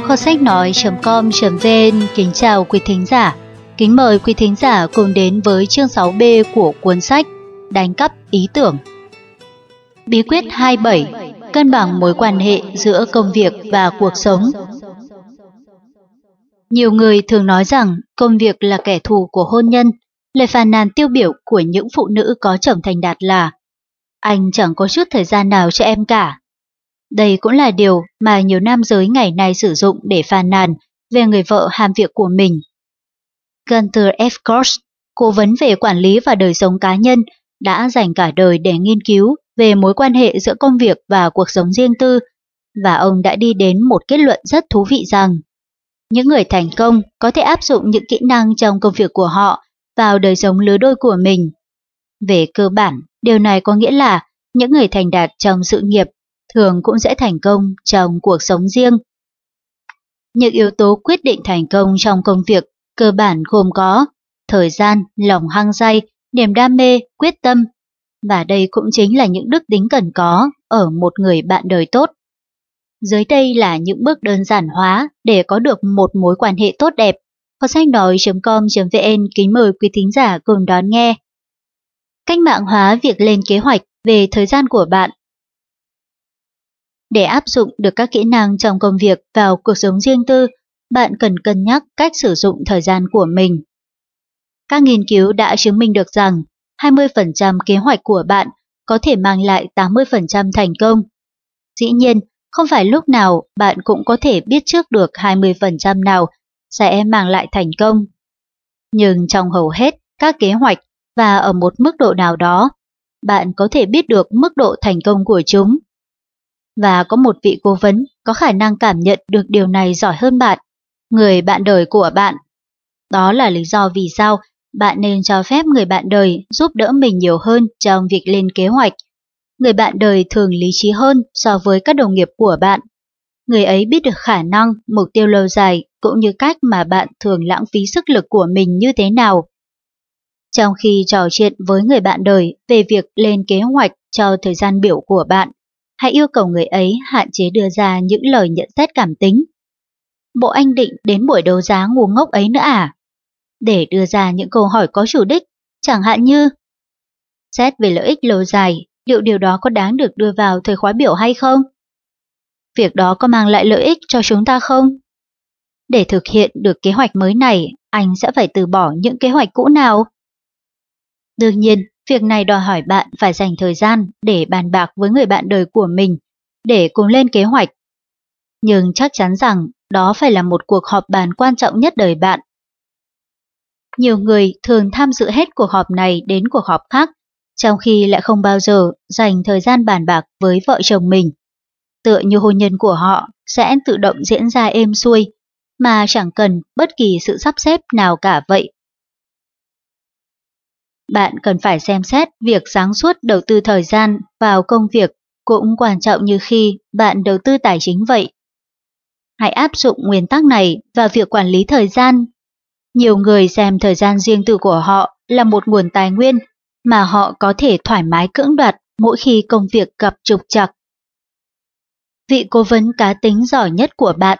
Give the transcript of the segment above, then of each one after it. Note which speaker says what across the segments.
Speaker 1: kho sách nói.com.vn kính chào quý thính giả. Kính mời quý thính giả cùng đến với chương 6B của cuốn sách Đánh cắp ý tưởng. Bí quyết 27. Cân bằng mối quan hệ giữa công việc và cuộc sống. Nhiều người thường nói rằng công việc là kẻ thù của hôn nhân. Lời phàn nàn tiêu biểu của những phụ nữ có chồng thành đạt là: anh chẳng có chút thời gian nào cho em cả. Đây cũng là điều mà nhiều nam giới ngày nay sử dụng để phàn nàn về người vợ ham việc của mình. Gunther F. Koch, cố vấn về quản lý và đời sống cá nhân, đã dành cả đời để nghiên cứu về mối quan hệ giữa công việc và cuộc sống riêng tư, và ông đã đi đến một kết luận rất thú vị rằng những người thành công có thể áp dụng những kỹ năng trong công việc của họ vào đời sống lứa đôi của mình. Về cơ bản, điều này có nghĩa là những người thành đạt trong sự nghiệp thường cũng sẽ thành công trong cuộc sống riêng. Những yếu tố quyết định thành công trong công việc cơ bản gồm có thời gian, lòng hăng say, niềm đam mê, quyết tâm, và đây cũng chính là những đức tính cần có ở một người bạn đời tốt. Dưới đây là những bước đơn giản hóa để có được một mối quan hệ tốt đẹp. Kho sách nói.com.vn kính mời quý thính giả cùng đón nghe. Cách mạng hóa việc lên kế hoạch về thời gian của bạn. Để áp dụng được các kỹ năng trong công việc vào cuộc sống riêng tư, bạn cần cân nhắc cách sử dụng thời gian của mình. Các nghiên cứu đã chứng minh được rằng 20% kế hoạch của bạn có thể mang lại 80% thành công. Dĩ nhiên, không phải lúc nào bạn cũng có thể biết trước được 20% nào sẽ mang lại thành công. Nhưng trong hầu hết các kế hoạch và ở một mức độ nào đó, bạn có thể biết được mức độ thành công của chúng. Và có một vị cố vấn có khả năng cảm nhận được điều này giỏi hơn bạn, người bạn đời của bạn. Đó là lý do vì sao bạn nên cho phép người bạn đời giúp đỡ mình nhiều hơn trong việc lên kế hoạch. Người bạn đời thường lý trí hơn so với các đồng nghiệp của bạn. Người ấy biết được khả năng, mục tiêu lâu dài cũng như cách mà bạn thường lãng phí sức lực của mình như thế nào. Trong khi trò chuyện với người bạn đời về việc lên kế hoạch cho thời gian biểu của bạn, hãy yêu cầu người ấy hạn chế đưa ra những lời nhận xét cảm tính. Bộ anh định đến buổi đấu giá ngu ngốc ấy nữa à? Để đưa ra những câu hỏi có chủ đích, chẳng hạn như: xét về lợi ích lâu dài, liệu điều đó có đáng được đưa vào thời khóa biểu hay không? Việc đó có mang lại lợi ích cho chúng ta không? Để thực hiện được kế hoạch mới này, anh sẽ phải từ bỏ những kế hoạch cũ nào? Đương nhiên, việc này đòi hỏi bạn phải dành thời gian để bàn bạc với người bạn đời của mình để cùng lên kế hoạch. Nhưng chắc chắn rằng đó phải là một cuộc họp bàn quan trọng nhất đời bạn. Nhiều người thường tham dự hết cuộc họp này đến cuộc họp khác, trong khi lại không bao giờ dành thời gian bàn bạc với vợ chồng mình. Tựa như hôn nhân của họ sẽ tự động diễn ra êm xuôi, mà chẳng cần bất kỳ sự sắp xếp nào cả vậy. Bạn cần phải xem xét việc sáng suốt đầu tư thời gian vào công việc cũng quan trọng như khi bạn đầu tư tài chính vậy. Hãy áp dụng nguyên tắc này vào việc quản lý thời gian. Nhiều người xem thời gian riêng tư của họ là một nguồn tài nguyên mà họ có thể thoải mái cưỡng đoạt mỗi khi công việc gặp trục trặc. Vị cố vấn cá tính giỏi nhất của bạn.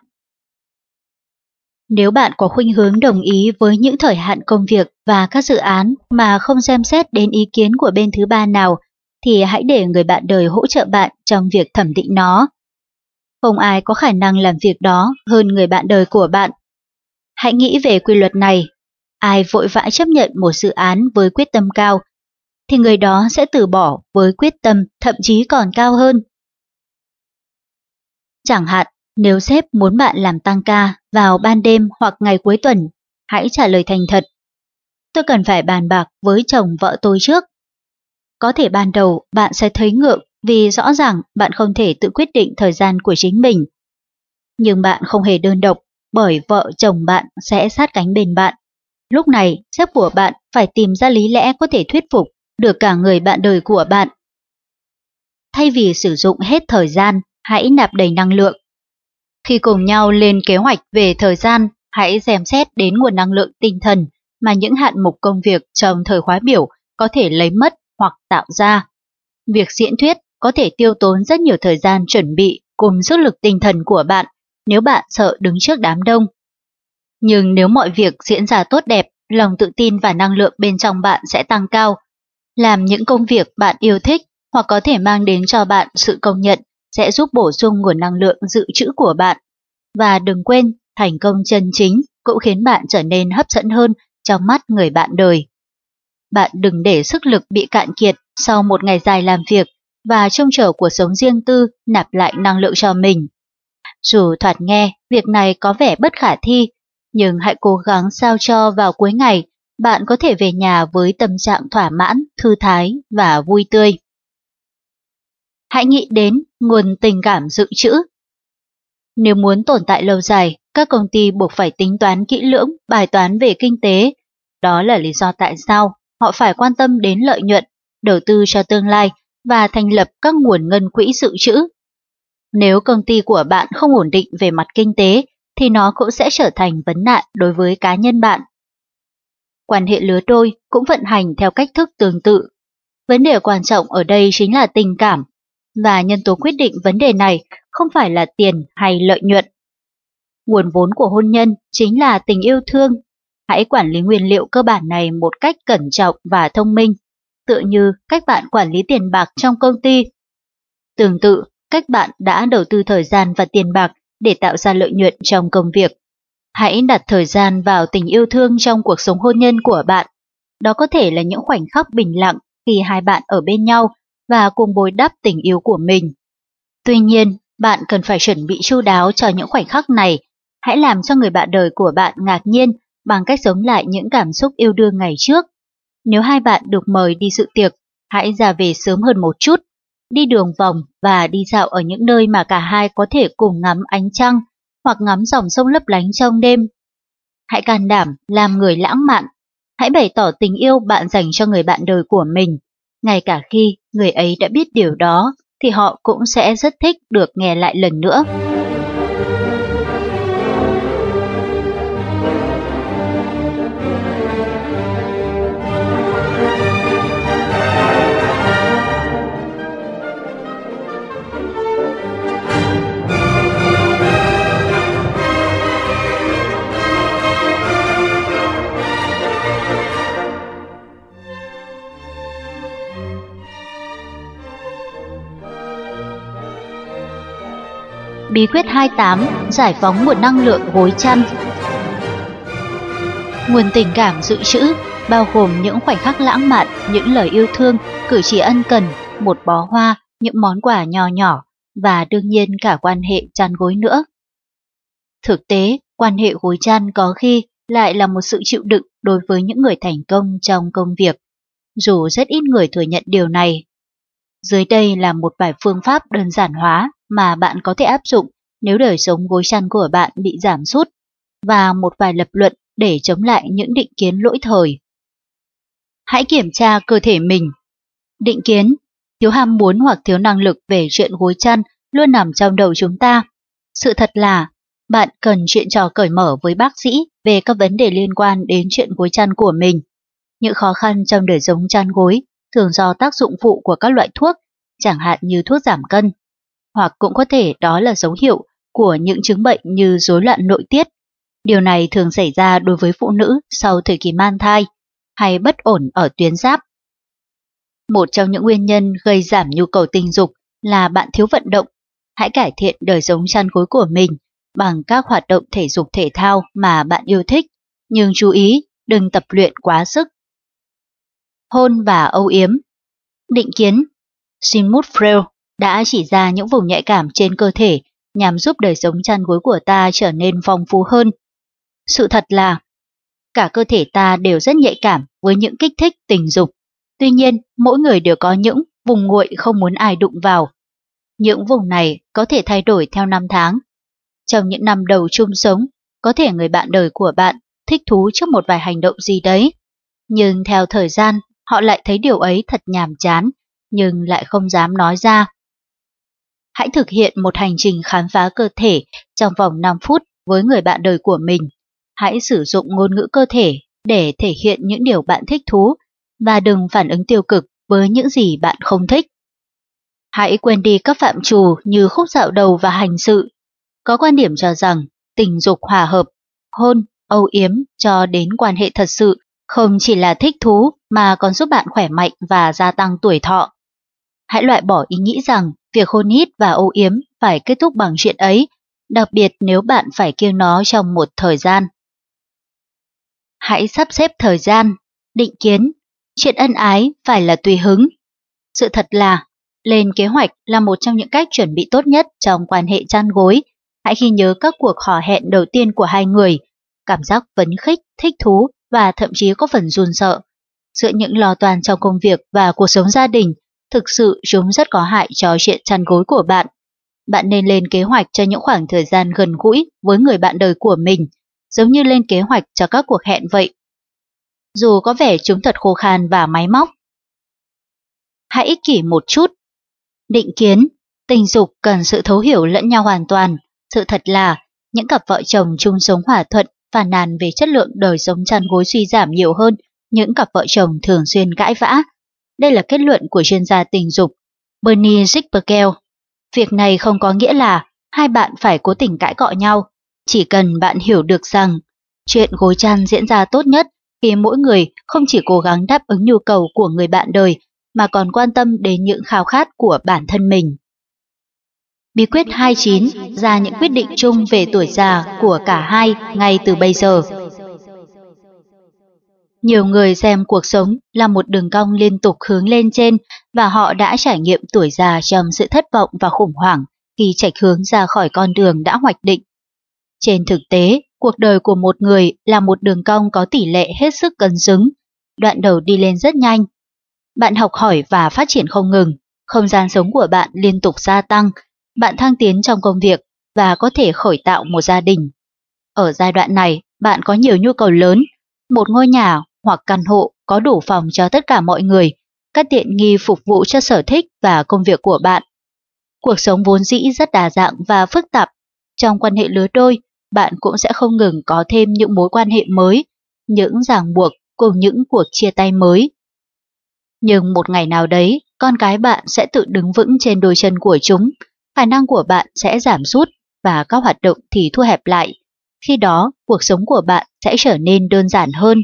Speaker 1: Nếu bạn có khuynh hướng đồng ý với những thời hạn công việc và các dự án mà không xem xét đến ý kiến của bên thứ ba nào, thì hãy để người bạn đời hỗ trợ bạn trong việc thẩm định nó. Không ai có khả năng làm việc đó hơn người bạn đời của bạn. Hãy nghĩ về quy luật này. Ai vội vã chấp nhận một dự án với quyết tâm cao, thì người đó sẽ từ bỏ với quyết tâm thậm chí còn cao hơn. Chẳng hạn, nếu sếp muốn bạn làm tăng ca vào ban đêm hoặc ngày cuối tuần, hãy trả lời thành thật: tôi cần phải bàn bạc với chồng vợ tôi trước. Có thể ban đầu bạn sẽ thấy ngượng vì rõ ràng bạn không thể tự quyết định thời gian của chính mình. Nhưng bạn không hề đơn độc, bởi vợ chồng bạn sẽ sát cánh bên bạn. Lúc này, sếp của bạn phải tìm ra lý lẽ có thể thuyết phục được cả người bạn đời của bạn. Thay vì sử dụng hết thời gian, hãy nạp đầy năng lượng. Khi cùng nhau lên kế hoạch về thời gian, hãy xem xét đến nguồn năng lượng tinh thần mà những hạng mục công việc trong thời khóa biểu có thể lấy mất hoặc tạo ra. Việc diễn thuyết có thể tiêu tốn rất nhiều thời gian chuẩn bị cùng sức lực tinh thần của bạn, nếu bạn sợ đứng trước đám đông. Nhưng nếu mọi việc diễn ra tốt đẹp, lòng tự tin và năng lượng bên trong bạn sẽ tăng cao. Làm những công việc bạn yêu thích hoặc có thể mang đến cho bạn sự công nhận sẽ giúp bổ sung nguồn năng lượng dự trữ của bạn. Và đừng quên, thành công chân chính cũng khiến bạn trở nên hấp dẫn hơn trong mắt người bạn đời. Bạn đừng để sức lực bị cạn kiệt sau một ngày dài làm việc và trông chờ cuộc sống riêng tư nạp lại năng lượng cho mình. Dù thoạt nghe việc này có vẻ bất khả thi, nhưng hãy cố gắng sao cho vào cuối ngày bạn có thể về nhà với tâm trạng thỏa mãn, thư thái và vui tươi. Hãy nghĩ đến nguồn tình cảm dự trữ. Nếu muốn tồn tại lâu dài, các công ty buộc phải tính toán kỹ lưỡng bài toán về kinh tế. Đó là lý do tại sao họ phải quan tâm đến lợi nhuận, đầu tư cho tương lai và thành lập các nguồn ngân quỹ dự trữ. Nếu công ty của bạn không ổn định về mặt kinh tế, thì nó cũng sẽ trở thành vấn nạn đối với cá nhân bạn. Quan hệ lứa đôi cũng vận hành theo cách thức tương tự. Vấn đề quan trọng ở đây chính là tình cảm, và nhân tố quyết định vấn đề này không phải là tiền hay lợi nhuận. Nguồn vốn của hôn nhân chính là tình yêu thương. Hãy quản lý nguyên liệu cơ bản này một cách cẩn trọng và thông minh, tựa như cách bạn quản lý tiền bạc trong công ty. Tương tự, cách bạn đã đầu tư thời gian và tiền bạc để tạo ra lợi nhuận trong công việc. Hãy đặt thời gian vào tình yêu thương trong cuộc sống hôn nhân của bạn. Đó có thể là những khoảnh khắc bình lặng khi hai bạn ở bên nhau và cùng bồi đắp tình yêu của mình. Tuy nhiên, bạn cần phải chuẩn bị chu đáo cho những khoảnh khắc này. Hãy làm cho người bạn đời của bạn ngạc nhiên bằng cách sống lại những cảm xúc yêu đương ngày trước. Nếu hai bạn được mời đi dự tiệc, hãy ra về sớm hơn một chút, đi đường vòng và đi dạo ở những nơi mà cả hai có thể cùng ngắm ánh trăng hoặc ngắm dòng sông lấp lánh trong đêm. Hãy can đảm làm người lãng mạn. Hãy bày tỏ tình yêu bạn dành cho người bạn đời của mình. Ngay cả khi người ấy đã biết điều đó, thì họ cũng sẽ rất thích được nghe lại lần nữa. Bí quyết 28. Giải phóng nguồn năng lượng gối chăn. Nguồn tình cảm dự trữ bao gồm những khoảnh khắc lãng mạn, những lời yêu thương, cử chỉ ân cần, một bó hoa, những món quà nho nhỏ và đương nhiên cả quan hệ chăn gối nữa. Thực tế, quan hệ gối chăn có khi lại là một sự chịu đựng đối với những người thành công trong công việc, dù rất ít người thừa nhận điều này. Dưới đây là một vài phương pháp đơn giản hóa mà bạn có thể áp dụng nếu đời sống gối chăn của bạn bị giảm sút, và một vài lập luận để chống lại những định kiến lỗi thời. Hãy kiểm tra cơ thể mình. Định kiến, thiếu ham muốn hoặc thiếu năng lực về chuyện gối chăn luôn nằm trong đầu chúng ta. Sự thật là, bạn cần chuyện trò cởi mở với bác sĩ về các vấn đề liên quan đến chuyện gối chăn của mình. Những khó khăn trong đời sống chăn gối thường do tác dụng phụ của các loại thuốc, chẳng hạn như thuốc giảm cân, hoặc cũng có thể đó là dấu hiệu của những chứng bệnh như rối loạn nội tiết. Điều này thường xảy ra đối với phụ nữ sau thời kỳ mang thai hay bất ổn ở tuyến giáp. Một trong những nguyên nhân gây giảm nhu cầu tình dục là bạn thiếu vận động. Hãy cải thiện đời sống chăn gối của mình bằng các hoạt động thể dục thể thao mà bạn yêu thích, nhưng chú ý đừng tập luyện quá sức. Hôn và âu yếm. Định kiến, Sigmund Freud đã chỉ ra những vùng nhạy cảm trên cơ thể nhằm giúp đời sống chăn gối của ta trở nên phong phú hơn. Sự thật là, cả cơ thể ta đều rất nhạy cảm với những kích thích tình dục. Tuy nhiên, mỗi người đều có những vùng nguội không muốn ai đụng vào. Những vùng này có thể thay đổi theo năm tháng. Trong những năm đầu chung sống, có thể người bạn đời của bạn thích thú trước một vài hành động gì đấy. Nhưng theo thời gian, họ lại thấy điều ấy thật nhàm chán, nhưng lại không dám nói ra. Hãy thực hiện một hành trình khám phá cơ thể trong vòng 5 phút với người bạn đời của mình. Hãy sử dụng ngôn ngữ cơ thể để thể hiện những điều bạn thích thú và đừng phản ứng tiêu cực với những gì bạn không thích. Hãy quên đi các phạm trù như khúc dạo đầu và hành sự. Có quan điểm cho rằng tình dục hòa hợp, hôn, âu yếm cho đến quan hệ thật sự không chỉ là thích thú mà còn giúp bạn khỏe mạnh và gia tăng tuổi thọ. Hãy loại bỏ ý nghĩ rằng việc hôn hít và âu yếm phải kết thúc bằng chuyện ấy, đặc biệt nếu bạn phải kiêng nó trong một thời gian. Hãy sắp xếp thời gian, định kiến, chuyện ân ái phải là tùy hứng. Sự thật là, lên kế hoạch là một trong những cách chuẩn bị tốt nhất trong quan hệ chăn gối. Hãy ghi nhớ các cuộc hò hẹn đầu tiên của hai người, cảm giác phấn khích, thích thú và thậm chí có phần run sợ. Giữa những lo toan trong công việc và cuộc sống gia đình, thực sự chúng rất có hại cho chuyện chăn gối của bạn. Bạn nên lên kế hoạch cho những khoảng thời gian gần gũi với người bạn đời của mình, giống như lên kế hoạch cho các cuộc hẹn vậy. Dù có vẻ chúng thật khô khan và máy móc. Hãy ích kỷ một chút. Định kiến, tình dục cần sự thấu hiểu lẫn nhau hoàn toàn. Sự thật là, những cặp vợ chồng chung sống hòa thuận phàn nàn về chất lượng đời sống chăn gối suy giảm nhiều hơn những cặp vợ chồng thường xuyên cãi vã. Đây là kết luận của chuyên gia tình dục Bernie Ziegfeld. Việc này không có nghĩa là hai bạn phải cố tình cãi cọ nhau. Chỉ cần bạn hiểu được rằng chuyện gối chăn diễn ra tốt nhất khi mỗi người không chỉ cố gắng đáp ứng nhu cầu của người bạn đời mà còn quan tâm đến những khao khát của bản thân mình. Bí quyết 29, ra những quyết định chung về tuổi già của cả hai ngay từ bây giờ. Nhiều người xem cuộc sống là một đường cong liên tục hướng lên trên và họ đã trải nghiệm tuổi già trong sự thất vọng và khủng hoảng khi chệch hướng ra khỏi con đường đã hoạch định. Trên thực tế, cuộc đời của một người là một đường cong có tỷ lệ hết sức cân xứng, đoạn đầu đi lên rất nhanh. Bạn học hỏi và phát triển không ngừng, không gian sống của bạn liên tục gia tăng, bạn thăng tiến trong công việc và có thể khởi tạo một gia đình. Ở giai đoạn này, bạn có nhiều nhu cầu lớn, một ngôi nhà hoặc căn hộ có đủ phòng cho tất cả mọi người, các tiện nghi phục vụ cho sở thích và công việc của bạn. Cuộc sống vốn dĩ rất đa dạng và phức tạp. Trong quan hệ lứa đôi, bạn cũng sẽ không ngừng có thêm những mối quan hệ mới, những ràng buộc cùng những cuộc chia tay mới. Nhưng một ngày nào đấy, con cái bạn sẽ tự đứng vững trên đôi chân của chúng, khả năng của bạn sẽ giảm sút và các hoạt động thì thu hẹp lại. Khi đó, cuộc sống của bạn sẽ trở nên đơn giản hơn.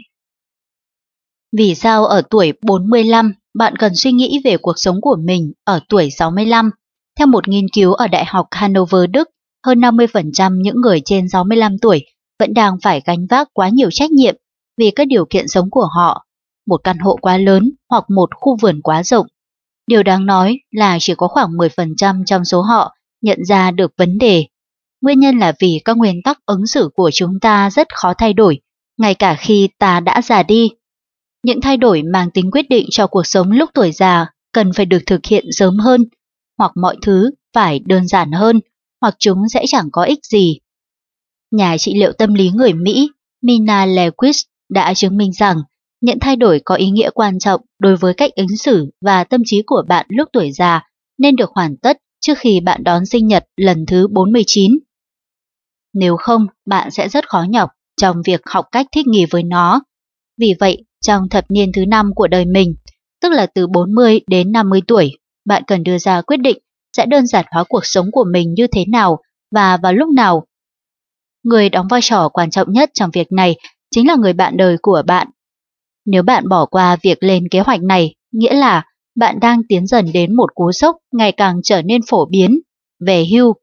Speaker 1: Vì sao ở tuổi 45 bạn cần suy nghĩ về cuộc sống của mình ở tuổi 65? Theo một nghiên cứu ở Đại học Hanover, Đức, hơn 50% những người trên 65 tuổi vẫn đang phải gánh vác quá nhiều trách nhiệm vì các điều kiện sống của họ, một căn hộ quá lớn hoặc một khu vườn quá rộng. Điều đáng nói là chỉ có khoảng 10% trong số họ nhận ra được vấn đề. Nguyên nhân là vì các nguyên tắc ứng xử của chúng ta rất khó thay đổi, ngay cả khi ta đã già đi. Những thay đổi mang tính quyết định cho cuộc sống lúc tuổi già cần phải được thực hiện sớm hơn, hoặc mọi thứ phải đơn giản hơn, hoặc chúng sẽ chẳng có ích gì. Nhà trị liệu tâm lý người Mỹ Mina Lewis đã chứng minh rằng những thay đổi có ý nghĩa quan trọng đối với cách ứng xử và tâm trí của bạn lúc tuổi già nên được hoàn tất trước khi bạn đón sinh nhật lần thứ 49. Nếu không, bạn sẽ rất khó nhọc trong việc học cách thích nghi với nó. Vì vậy, trong thập niên thứ 5 của đời mình, tức là từ 40 đến 50 tuổi, bạn cần đưa ra quyết định sẽ đơn giản hóa cuộc sống của mình như thế nào và vào lúc nào. Người đóng vai trò quan trọng nhất trong việc này chính là người bạn đời của bạn. Nếu bạn bỏ qua việc lên kế hoạch này, nghĩa là bạn đang tiến dần đến một cú sốc ngày càng trở nên phổ biến, về hưu.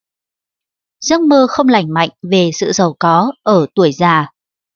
Speaker 1: Giấc mơ không lành mạnh về sự giàu có ở tuổi già.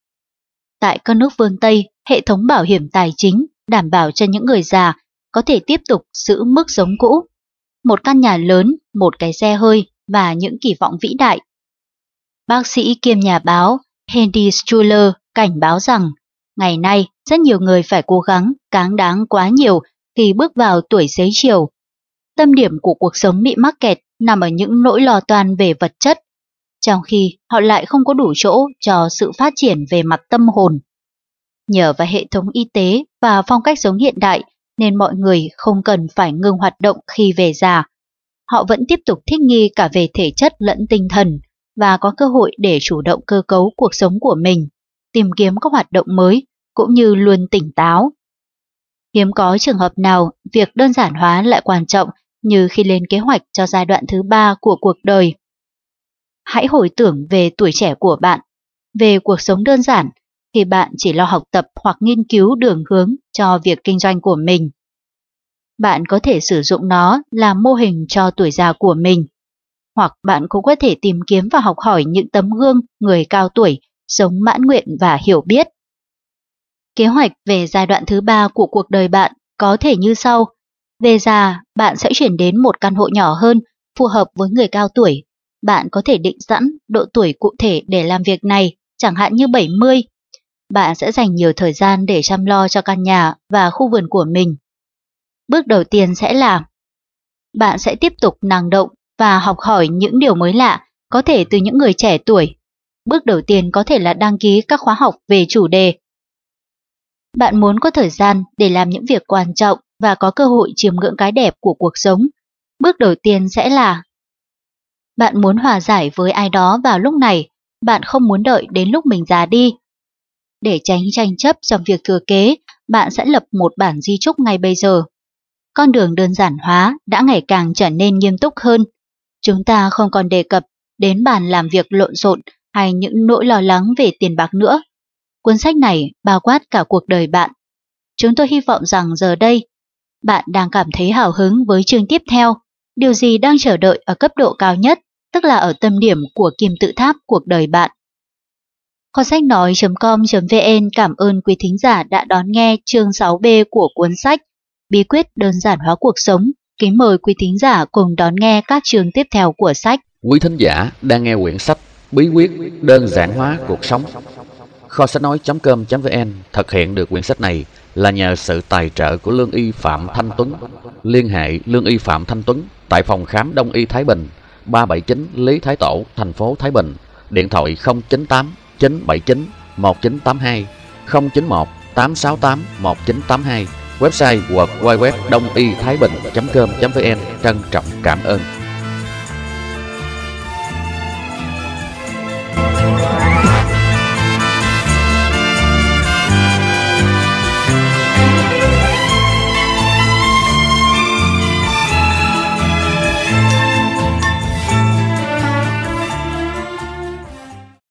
Speaker 1: Tại các nước phương Tây, hệ thống bảo hiểm tài chính đảm bảo cho những người già có thể tiếp tục giữ mức sống cũ, một căn nhà lớn, một cái xe hơi và những kỳ vọng vĩ đại. Bác sĩ kiêm nhà báo Henry Schuller cảnh báo rằng ngày nay rất nhiều người phải cố gắng cáng đáng quá nhiều khi bước vào tuổi xế chiều. Tâm điểm của cuộc sống bị mắc kẹt nằm ở những nỗi lo toan về vật chất, trong khi họ lại không có đủ chỗ cho sự phát triển về mặt tâm hồn. Nhờ vào hệ thống y tế và phong cách sống hiện đại nên mọi người không cần phải ngừng hoạt động khi về già. Họ vẫn tiếp tục thích nghi cả về thể chất lẫn tinh thần và có cơ hội để chủ động cơ cấu cuộc sống của mình, tìm kiếm các hoạt động mới cũng như luôn tỉnh táo. Hiếm có trường hợp nào việc đơn giản hóa lại quan trọng như khi lên kế hoạch cho giai đoạn thứ 3 của cuộc đời. hãy hồi tưởng về tuổi trẻ của bạn, về cuộc sống đơn giản khi bạn chỉ lo học tập hoặc nghiên cứu đường hướng cho việc kinh doanh của mình. Bạn có thể sử dụng nó làm mô hình cho tuổi già của mình, hoặc bạn cũng có thể tìm kiếm và học hỏi những tấm gương người cao tuổi sống mãn nguyện và hiểu biết. Kế hoạch về giai đoạn thứ 3 của cuộc đời bạn có thể như sau. Về già, bạn sẽ chuyển đến một căn hộ nhỏ hơn, phù hợp với người cao tuổi. Bạn có thể định sẵn độ tuổi cụ thể để làm việc này, chẳng hạn như 70. Bạn sẽ dành nhiều thời gian để chăm lo cho căn nhà và khu vườn của mình. Bước đầu tiên sẽ là bạn sẽ tiếp tục năng động và học hỏi những điều mới lạ, có thể từ những người trẻ tuổi. Bước đầu tiên có thể là đăng ký các khóa học về chủ đề. Bạn muốn có thời gian để làm những việc quan trọng và có cơ hội chiêm ngưỡng cái đẹp của cuộc sống. Bước đầu tiên sẽ là bạn muốn hòa giải với ai đó vào lúc này, bạn không muốn đợi đến lúc mình già đi. Để tránh tranh chấp trong việc thừa kế, bạn sẽ lập một bản di chúc ngay bây giờ. Con đường đơn giản hóa đã ngày càng trở nên nghiêm túc hơn. Chúng ta không còn đề cập đến bàn làm việc lộn xộn hay những nỗi lo lắng về tiền bạc nữa. Cuốn sách này bao quát cả cuộc đời bạn. Chúng tôi hy vọng rằng giờ đây, bạn đang cảm thấy hào hứng với chương tiếp theo. Điều gì đang chờ đợi ở cấp độ cao nhất, tức là ở tâm điểm của kim tự tháp cuộc đời bạn. Kho sách nói.com.vn cảm ơn quý thính giả đã đón nghe chương 6B của cuốn sách Bí quyết đơn giản hóa cuộc sống. Kính mời quý thính giả cùng đón nghe các chương tiếp theo của sách.
Speaker 2: Quý thính giả đang nghe quyển sách Bí quyết đơn giản hóa cuộc sống. Kho sách nói.com.vn thực hiện được quyển sách này là nhờ sự tài trợ của Lương y Phạm Thanh Tuấn. Liên hệ Lương y Phạm Thanh Tuấn tại phòng khám Đông y Thái Bình, 379 Lý Thái Tổ, thành phố Thái Bình. Điện thoại 098 979 1982, 091 868 1982. Website www.dongythaibinh.com.vn. Trân trọng cảm ơn.